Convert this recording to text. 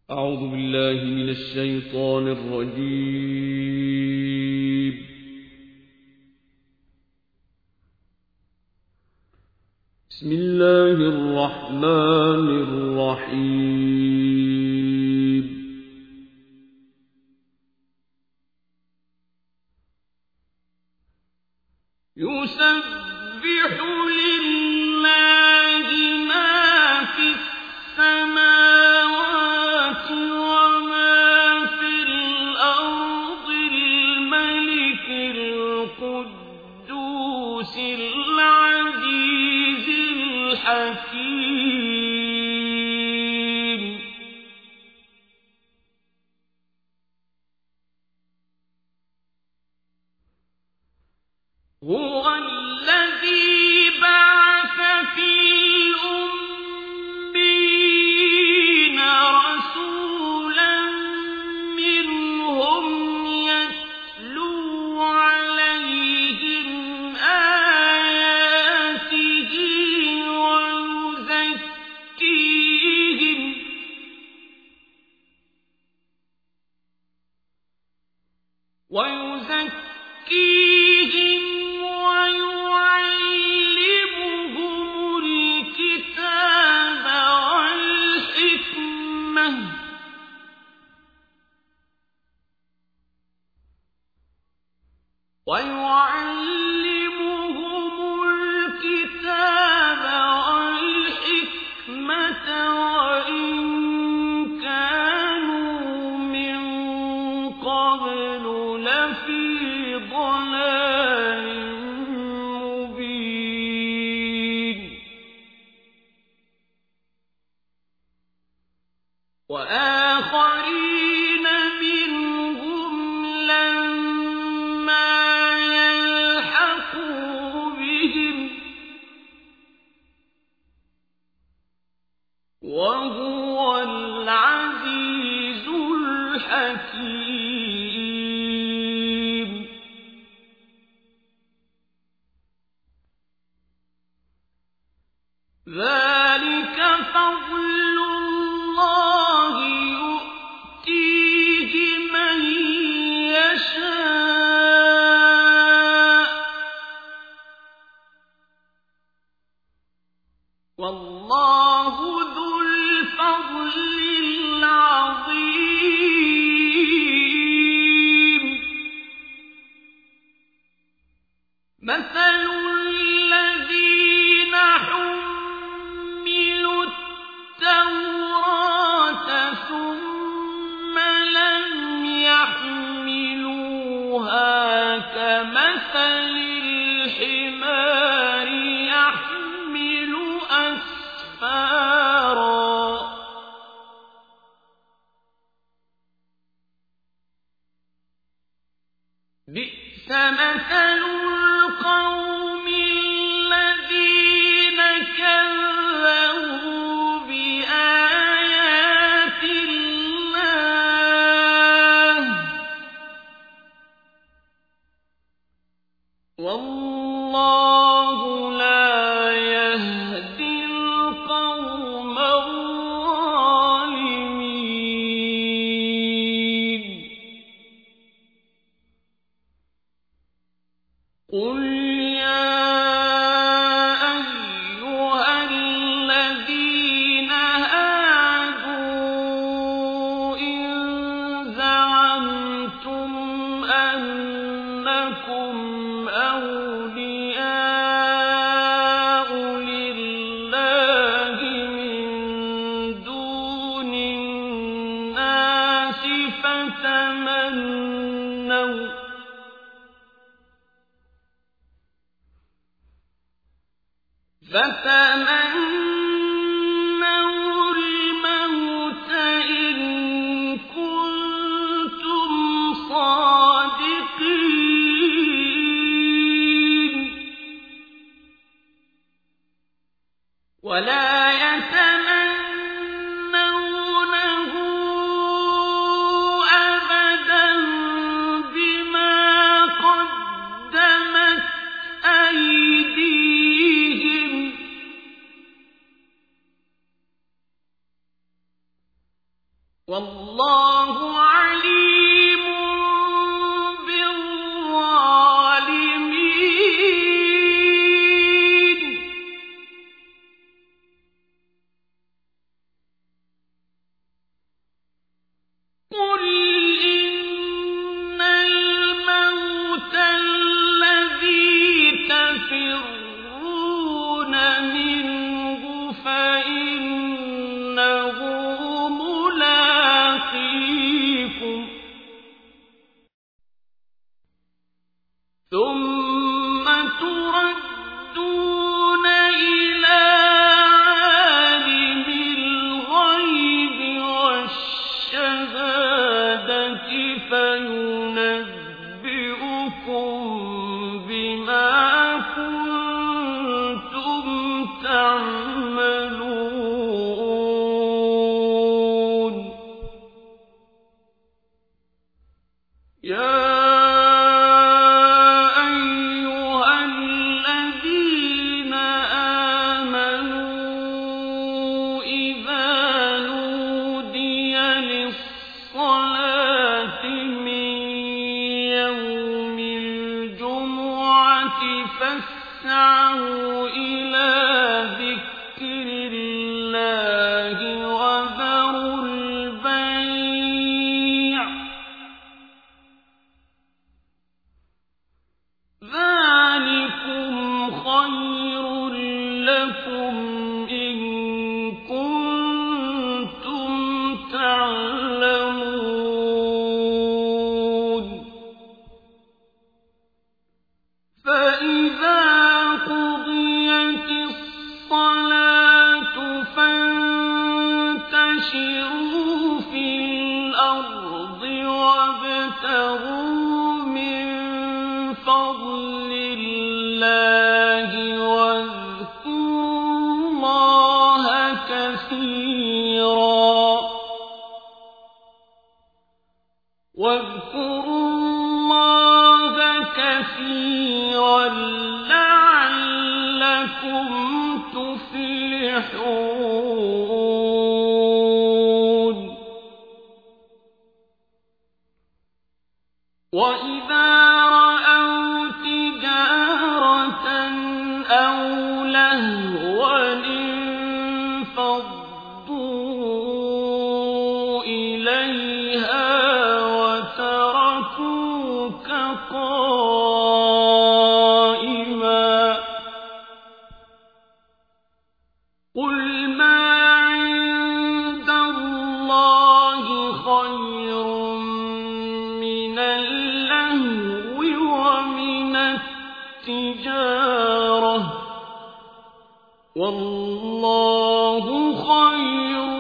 أعوذ بالله من الشيطان الرجيم. بسم الله الرحمن الرحيم. يسبح لله ما في السماوات وما في الأرض الملك القدوس العزيز الحكيم. هو الذي بعث في الأميين رسولا منهم يتلو عليهم آياته ويزكيهم ويعلمهم الكتاب والحكمة وإن كانوا من قبل لفي ضلال مبين. وآخرين منهم لما يلحقوا بهم وهو العزيز الحكيم. ذلك فضل الله يؤتيه من يشاء والله ذو الفضل العظيم. مثل الذين حملوا التوراة ثم لم يحملوها كمثل الحمار يحمل أسفارا بئس مثل القوم الذين كذبوا بآيات الله والله لا يهدي القوم الظالمين. قل يا أيها الذين هادوا إن زعمتم أنكم أولياء لله من دون الناس فتمنوا الموت إن كنتم صادقين ولا يتمنونه أبدا بما قدمت أيديهم والله عليم بالظالمين قل إن الموت الذي تفرون منه فإنه ملاقيكم ثم تردون إلى عالم الغيب والشهادة فينبئكم بما كنتم تعملون يا أيها الذين آمنوا إذا نودي للصلاة من يوم الجمعة فاسعوا إلى ذكر الله وذروا البيع ذلكم خير لكم إن كنتم تعلمون فإذا قضيت الصلاة فانتشروا في الأرض وابتغوا من فضل الله واذكروا الله كثيرا لعلكم تفلحون وإذا رأوا تجارة أو لهوا انفضوا إليها وتركوك قائما قل ما عند الله خير من اللهو ومن التجارة والله خير